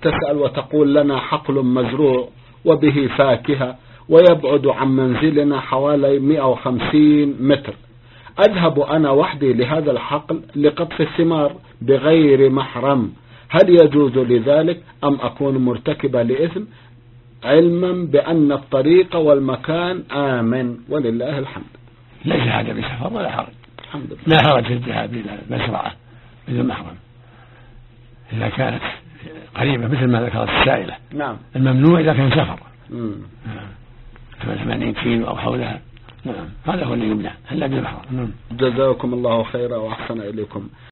تسأل وتقول لنا حقل مزروع وبه فاكهة ويبعد عن منزلنا حوالي 150 متر، أذهب أنا وحدي لهذا الحقل لقطف الثمار بغير محرم، هل يجوز لذلك أم أكون مرتكبة لإثم علما بأن الطريق والمكان آمن؟ ولله الحمد. ليس هذا بسفر ولا حرج، الحمد لله. لا حرج في الذهاب إلى المزرعة بدون محرم إذا كانت قريبة مثل ما ذكرت السائلة. نعم. الممنوع إذا كان سفر 80 كيلو أو حولها. نعم، هذا هو اللي يمنع إلا بالمحرم. جزاكم الله خيرا وأحسن إليكم.